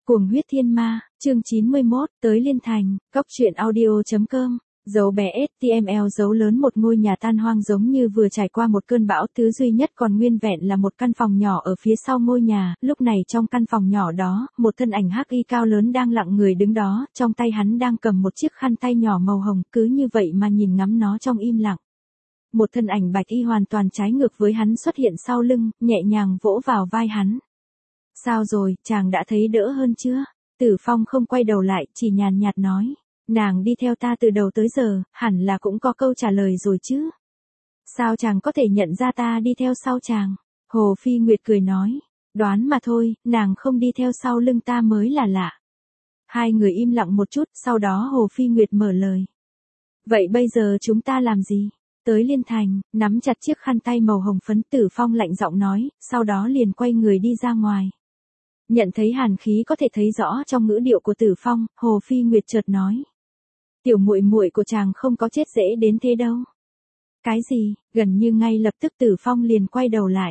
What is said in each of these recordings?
Cuồng huyết thiên ma, chương 91, tới Liên Thành, cóc truyện audio.com. Dấu bé HTML dấu lớn một ngôi nhà tan hoang giống như vừa trải qua một cơn bão, thứ duy nhất còn nguyên vẹn là một căn phòng nhỏ ở phía sau ngôi nhà. Lúc này trong căn phòng nhỏ đó, một thân ảnh hắc y cao lớn đang lặng người đứng đó, trong tay hắn đang cầm một chiếc khăn tay nhỏ màu hồng, cứ như vậy mà nhìn ngắm nó trong im lặng. Một thân ảnh bạch y hoàn toàn trái ngược với hắn xuất hiện sau lưng, nhẹ nhàng vỗ vào vai hắn. Sao rồi, chàng đã thấy đỡ hơn chưa? Tử Phong không quay đầu lại, chỉ nhàn nhạt nói. Nàng đi theo ta từ đầu tới giờ, hẳn là cũng có câu trả lời rồi chứ. Sao chàng có thể nhận ra ta đi theo sau chàng? Hồ Phi Nguyệt cười nói. Đoán mà thôi, nàng không đi theo sau lưng ta mới là lạ. Hai người im lặng một chút, sau đó Hồ Phi Nguyệt mở lời. Vậy bây giờ chúng ta làm gì? Tới Liên Thành, nắm chặt chiếc khăn tay màu hồng phấn, Tử Phong lạnh giọng nói, sau đó liền quay người đi ra ngoài. Nhận thấy hàn khí có thể thấy rõ trong ngữ điệu của Tử Phong, Hồ Phi Nguyệt chợt nói. Tiểu muội muội của chàng không có chết dễ đến thế đâu. Cái gì? Gần như ngay lập tức Tử Phong liền quay đầu lại.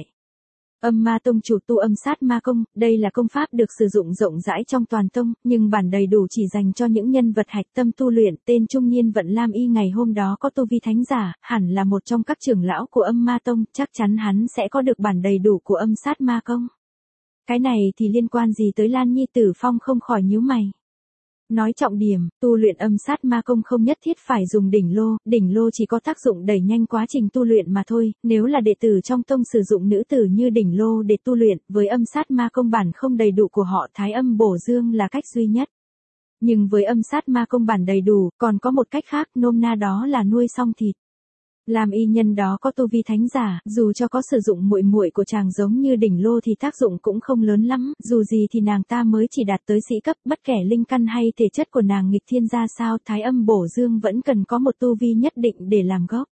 Âm ma tông chủ tu âm sát ma công, đây là công pháp được sử dụng rộng rãi trong toàn tông, nhưng bản đầy đủ chỉ dành cho những nhân vật hạch tâm tu luyện. Tên trung niên Vận Lam Y ngày hôm đó có tu vi thánh giả, hẳn là một trong các trưởng lão của âm ma tông, chắc chắn hắn sẽ có được bản đầy đủ của âm sát ma công. Cái này thì liên quan gì tới Lan Nhi? Tử Phong không khỏi nhíu mày. Nói trọng điểm, tu luyện âm sát ma công không nhất thiết phải dùng đỉnh lô chỉ có tác dụng đẩy nhanh quá trình tu luyện mà thôi, nếu là đệ tử trong tông sử dụng nữ tử như đỉnh lô để tu luyện, với âm sát ma công bản không đầy đủ của họ thái âm bổ dương là cách duy nhất. Nhưng với âm sát ma công bản đầy đủ, còn có một cách khác, nôm na đó là nuôi song thịt. Làm y nhân đó có tu vi thánh giả, dù cho có sử dụng muội muội của chàng giống như đỉnh lô thì tác dụng cũng không lớn lắm, dù gì thì nàng ta mới chỉ đạt tới sĩ cấp, bất kể linh căn hay thể chất của nàng nghịch thiên ra sao, thái âm bổ dương vẫn cần có một tu vi nhất định để làm gốc.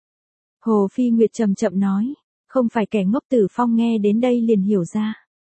Hồ Phi Nguyệt chậm chậm nói, không phải kẻ ngốc. Tử Phong nghe đến đây liền hiểu ra.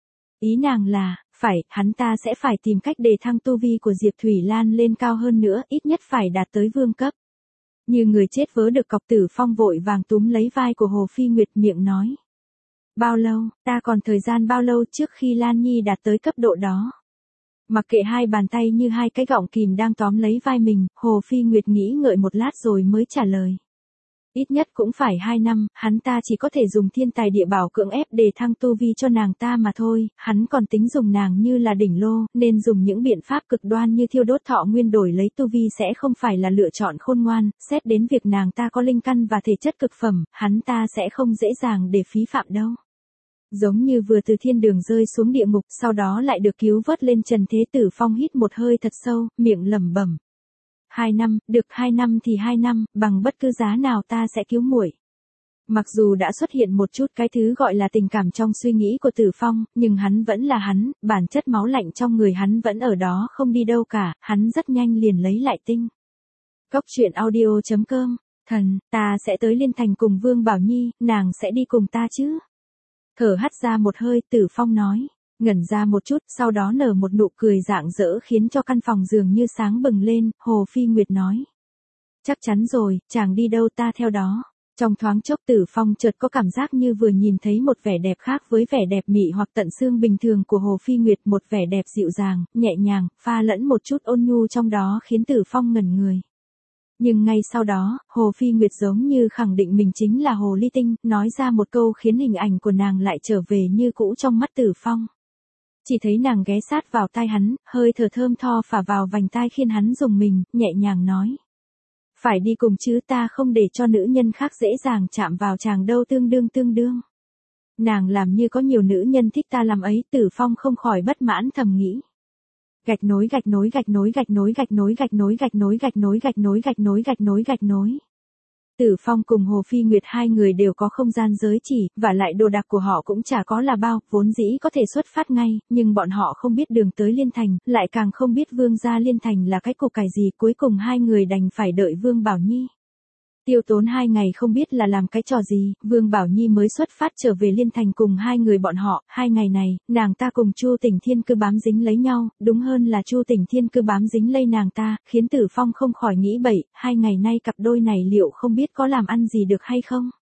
Ý nàng là, hắn ta sẽ phải tìm cách đề thăng tu vi của Diệp Thủy Lan lên cao hơn nữa, ít nhất phải đạt tới vương cấp. Như người chết vớ được cọc, Tử Phong vội vàng túm lấy vai của Hồ Phi Nguyệt, miệng nói. Bao lâu, ta còn thời gian bao lâu trước khi Lan Nhi đạt tới cấp độ đó? Mặc kệ hai bàn tay như hai cái gọng kìm đang tóm lấy vai mình, Hồ Phi Nguyệt nghĩ ngợi một lát rồi mới trả lời. Ít nhất cũng phải 2 năm, hắn ta chỉ có thể dùng thiên tài địa bảo cưỡng ép để thăng tu vi cho nàng ta mà thôi, hắn còn tính dùng nàng như là đỉnh lô, nên dùng những biện pháp cực đoan như thiêu đốt thọ nguyên đổi lấy tu vi sẽ không phải là lựa chọn khôn ngoan, xét đến việc nàng ta có linh căn và thể chất cực phẩm, hắn ta sẽ không dễ dàng để phí phạm đâu. Giống như vừa từ thiên đường rơi xuống địa ngục, sau đó lại được cứu vớt lên trần thế. Tử Phong hít một hơi thật sâu, miệng lẩm bẩm. 2 năm, được 2 năm thì 2 năm, bằng bất cứ giá nào ta sẽ cứu muội. Mặc dù đã xuất hiện một chút cái thứ gọi là tình cảm trong suy nghĩ của Tử Phong, nhưng hắn vẫn là hắn, bản chất máu lạnh trong người hắn vẫn ở đó không đi đâu cả, hắn rất nhanh liền lấy lại tinh. Cóc truyện audio.com, thần, ta sẽ tới Liên Thành cùng Vương Bảo Nhi, nàng sẽ đi cùng ta chứ? Thở hắt ra một hơi, Tử Phong nói. Ngẩn ra một chút, sau đó nở một nụ cười rạng rỡ khiến cho căn phòng dường như sáng bừng lên. Hồ Phi Nguyệt nói. Chắc chắn rồi, chàng đi đâu ta theo đó. Trong thoáng chốc Tử Phong chợt có cảm giác như vừa nhìn thấy một vẻ đẹp khác với vẻ đẹp mị hoặc tận xương bình thường của Hồ Phi Nguyệt, một vẻ đẹp dịu dàng, nhẹ nhàng, pha lẫn một chút ôn nhu trong đó khiến Tử Phong ngẩn người. Nhưng ngay sau đó, Hồ Phi Nguyệt giống như khẳng định mình chính là Hồ Ly Tinh, nói ra một câu khiến hình ảnh của nàng lại trở về như cũ trong mắt Tử Phong. Chỉ thấy nàng ghé sát vào tai hắn, hơi thở thơm tho phả vào vành tai khiến hắn rùng mình, nhẹ nhàng nói. Phải đi cùng chứ, ta không để cho nữ nhân khác dễ dàng chạm vào chàng đâu. Tương đương. Nàng làm như có nhiều nữ nhân thích ta làm ấy. Tử Phong không khỏi bất mãn thầm nghĩ. Gạch nối. Tử Phong cùng Hồ Phi Nguyệt hai người đều có không gian giới chỉ, và lại đồ đạc của họ cũng chả có là bao, vốn dĩ có thể xuất phát ngay, nhưng bọn họ không biết đường tới Liên Thành, lại càng không biết Vương gia Liên Thành là cái cục cải gì, cuối cùng hai người đành phải đợi Vương Bảo Nhi. Tiêu tốn 2 ngày không biết là làm cái trò gì, Vương Bảo Nhi mới xuất phát trở về Liên Thành cùng hai người bọn họ. 2 ngày này, nàng ta cùng Chu Tỉnh Thiên cứ bám dính lấy nhau, đúng hơn là Chu Tỉnh Thiên cứ bám dính lấy nàng ta, khiến Tử Phong không khỏi nghĩ bậy, 2 ngày nay cặp đôi này liệu không biết có làm ăn gì được hay không?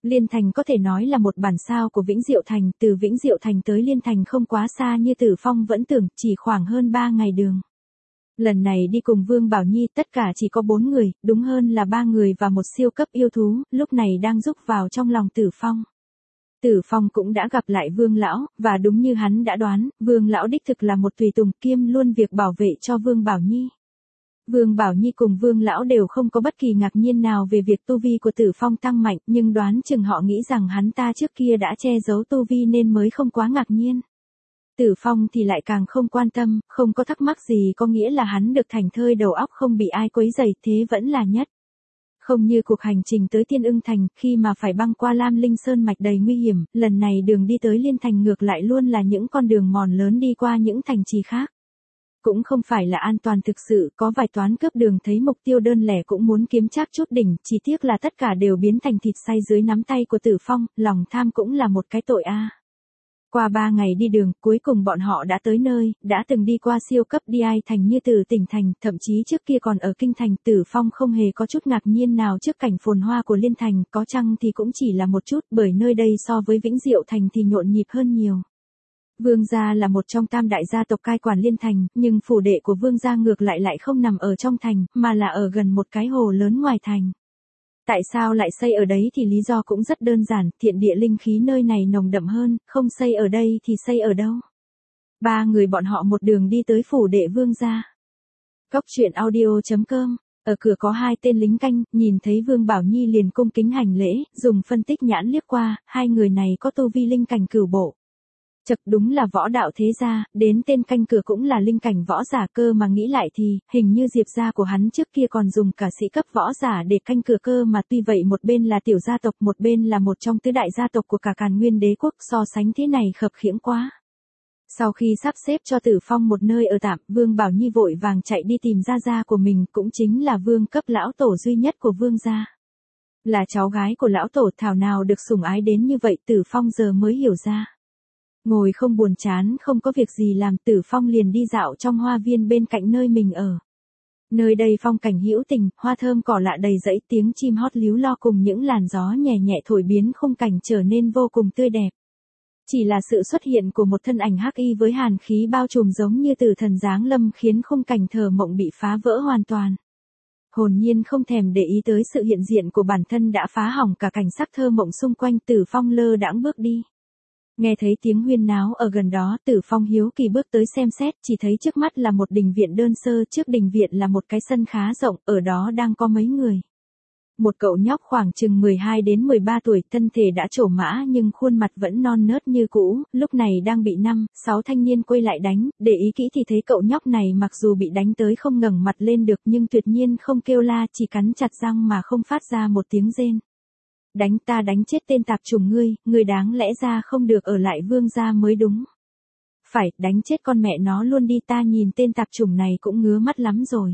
Liên Thành có thể nói là một bản sao của Vĩnh Diệu Thành, từ Vĩnh Diệu Thành tới Liên Thành không quá xa như Tử Phong vẫn tưởng, chỉ khoảng hơn 3 ngày đường. Lần này đi cùng Vương Bảo Nhi tất cả chỉ có 4 người, đúng hơn là 3 người và một siêu cấp yêu thú, lúc này đang rúc vào trong lòng Tử Phong. Tử Phong cũng đã gặp lại Vương Lão, và đúng như hắn đã đoán, Vương Lão đích thực là một tùy tùng kiêm luôn việc bảo vệ cho Vương Bảo Nhi. Vương Bảo Nhi cùng Vương Lão đều không có bất kỳ ngạc nhiên nào về việc tu vi của Tử Phong tăng mạnh, nhưng đoán chừng họ nghĩ rằng hắn ta trước kia đã che giấu tu vi nên mới không quá ngạc nhiên. Tử Phong thì lại càng không quan tâm, không có thắc mắc gì, có nghĩa là hắn được thảnh thơi đầu óc, không bị ai quấy rầy, thế vẫn là nhất. Không như cuộc hành trình tới Tiên Ưng Thành, khi mà phải băng qua Lam Linh Sơn mạch đầy nguy hiểm, lần này đường đi tới Liên Thành ngược lại luôn là những con đường mòn lớn đi qua những thành trì khác. Cũng không phải là an toàn thực sự, có vài toán cướp đường thấy mục tiêu đơn lẻ cũng muốn kiếm trác chút đỉnh, chỉ tiếc là tất cả đều biến thành thịt xay dưới nắm tay của Tử Phong, lòng tham cũng là một cái tội a. Qua 3 ngày đi đường, cuối cùng bọn họ đã tới nơi, đã từng đi qua siêu cấp DI thành như từ tỉnh thành, thậm chí trước kia còn ở kinh thành. Tử Phong không hề có chút ngạc nhiên nào trước cảnh phồn hoa của Liên Thành, có chăng thì cũng chỉ là một chút, bởi nơi đây so với Vĩnh Diệu Thành thì nhộn nhịp hơn nhiều. Vương gia là một trong tam đại gia tộc cai quản Liên Thành, nhưng phủ đệ của Vương gia ngược lại không nằm ở trong thành, mà là ở gần một cái hồ lớn ngoài thành. Tại sao lại xây ở đấy thì lý do cũng rất đơn giản, thiện địa linh khí nơi này nồng đậm hơn, không xây ở đây thì xây ở đâu. 3 người bọn họ một đường đi tới phủ đệ Vương gia. Cốc truyện audio.com, ở cửa có 2 tên lính canh, nhìn thấy Vương Bảo Nhi liền cung kính hành lễ, dùng phân tích nhãn liếc qua, 2 người này có tu vi linh cảnh cửu bộ. Chật, đúng là võ đạo thế gia, đến tên canh cửa cũng là linh cảnh võ giả, cơ mà nghĩ lại thì, hình như Diệp gia của hắn trước kia còn dùng cả sĩ cấp võ giả để canh cửa cơ mà, tuy vậy một bên là tiểu gia tộc, một bên là một trong tứ đại gia tộc của cả Càn Nguyên đế quốc, so sánh thế này khập khiễng quá. Sau khi sắp xếp cho Tử Phong một nơi ở tạm, Vương Bảo Nhi vội vàng chạy đi tìm gia của mình, cũng chính là vương cấp lão tổ duy nhất của Vương gia. Là cháu gái của lão tổ, thảo nào được sủng ái đến như vậy, Tử Phong giờ mới hiểu ra. Ngồi không buồn chán, không có việc gì làm, Tử Phong liền đi dạo trong hoa viên bên cạnh nơi mình ở. Nơi đây phong cảnh hữu tình, hoa thơm cỏ lạ đầy rẫy, tiếng chim hót líu lo cùng những làn gió nhẹ nhẹ thổi biến khung cảnh trở nên vô cùng tươi đẹp. Chỉ là sự xuất hiện của một thân ảnh hắc y với hàn khí bao trùm giống như tử thần giáng lâm khiến khung cảnh thờ mộng bị phá vỡ hoàn toàn. Hồn nhiên không thèm để ý tới sự hiện diện của bản thân đã phá hỏng cả cảnh sắc thơ mộng xung quanh, Tử Phong lơ đãng bước đi. Nghe thấy tiếng huyên náo ở gần đó, Tử Phong hiếu kỳ bước tới xem xét, chỉ thấy trước mắt là một đình viện đơn sơ, trước đình viện là một cái sân khá rộng, ở đó đang có mấy người. Một cậu nhóc khoảng chừng 12 đến 13 tuổi, thân thể đã trổ mã nhưng khuôn mặt vẫn non nớt như cũ, lúc này đang bị 5-6 thanh niên quay lại đánh, để ý kỹ thì thấy cậu nhóc này mặc dù bị đánh tới không ngẩng mặt lên được nhưng tuyệt nhiên không kêu la, chỉ cắn chặt răng mà không phát ra một tiếng rên. Đánh ta, đánh chết tên tạp chủng ngươi đáng lẽ ra không được ở lại Vương gia mới đúng. Phải, đánh chết con mẹ nó luôn đi, ta nhìn tên tạp chủng này cũng ngứa mắt lắm rồi.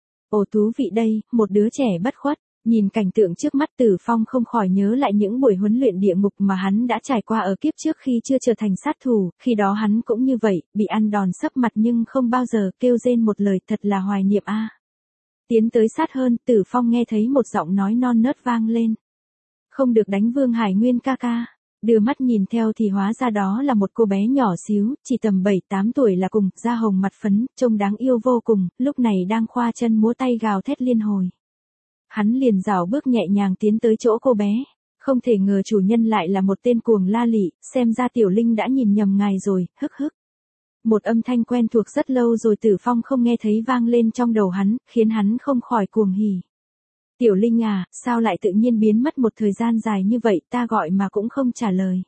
Ồ thú vị đây, một đứa trẻ bất khuất. Nhìn cảnh tượng trước mắt, Tử Phong không khỏi nhớ lại những buổi huấn luyện địa ngục mà hắn đã trải qua ở kiếp trước khi chưa trở thành sát thủ, khi đó hắn cũng như vậy, bị ăn đòn sấp mặt nhưng không bao giờ kêu rên một lời, thật là hoài niệm a. Tiến tới sát hơn, Tử Phong nghe thấy một giọng nói non nớt vang lên. Không được đánh Vương Hải Nguyên ca ca. Đưa mắt nhìn theo thì hóa ra đó là một cô bé nhỏ xíu, chỉ tầm 7-8 tuổi là cùng, da hồng mặt phấn, trông đáng yêu vô cùng, lúc này đang khoa chân múa tay gào thét liên hồi. Hắn liền rảo bước nhẹ nhàng tiến tới chỗ cô bé. Không thể ngờ chủ nhân lại là một tên cuồng la lị, xem ra Tiểu Linh đã nhìn nhầm ngài rồi, hức hức. Một âm thanh quen thuộc rất lâu rồi Tử Phong không nghe thấy vang lên trong đầu hắn, khiến hắn không khỏi cuồng hỉ. Tiểu Linh à, sao lại tự nhiên biến mất một thời gian dài như vậy, ta gọi mà cũng không trả lời.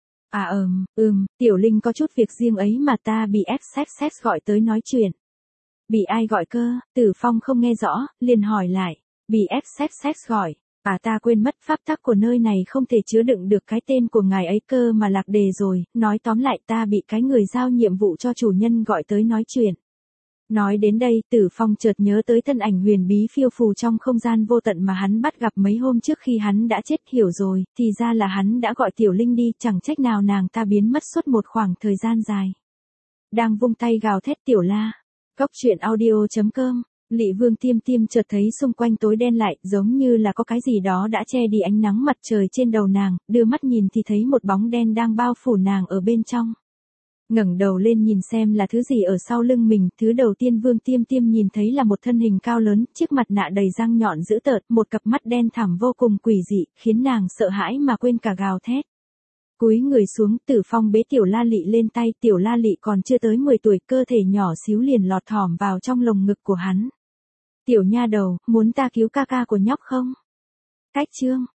À Tiểu Linh có chút việc riêng ấy mà, ta bị XXX gọi tới nói chuyện. Bị ai gọi cơ? Tử Phong không nghe rõ, liền hỏi lại. Bị XXX gọi. À, ta quên mất, pháp tắc của nơi này không thể chứa đựng được cái tên của ngài ấy cơ mà lạc đề rồi, nói tóm lại ta bị cái người giao nhiệm vụ cho chủ nhân gọi tới nói chuyện. Nói đến đây, Tử Phong chợt nhớ tới thân ảnh huyền bí phiêu phù trong không gian vô tận mà hắn bắt gặp mấy hôm trước khi hắn đã chết, hiểu rồi, thì ra là hắn đã gọi Tiểu Linh đi, chẳng trách nào nàng ta biến mất suốt một khoảng thời gian dài. Đang vung tay gào thét tiểu la. Cốc truyện audio.com Lị Vương Tiêm Tiêm chợt thấy xung quanh tối đen lại, giống như là có cái gì đó đã che đi ánh nắng mặt trời trên đầu nàng, đưa mắt nhìn thì thấy một bóng đen đang bao phủ nàng ở bên trong. Ngẩng đầu lên nhìn xem là thứ gì ở sau lưng mình, thứ đầu tiên Vương Tiêm Tiêm nhìn thấy là một thân hình cao lớn, chiếc mặt nạ đầy răng nhọn dữ tợn, một cặp mắt đen thẳm vô cùng quỷ dị, khiến nàng sợ hãi mà quên cả gào thét. Cúi người xuống, Tử Phong bế Tiểu La Lị lên tay, Tiểu La Lị còn chưa tới 10 tuổi, cơ thể nhỏ xíu liền lọt thỏm vào trong lồng ngực của hắn. Tiểu nha đầu, muốn ta cứu ca ca của nhóc không? Cách chương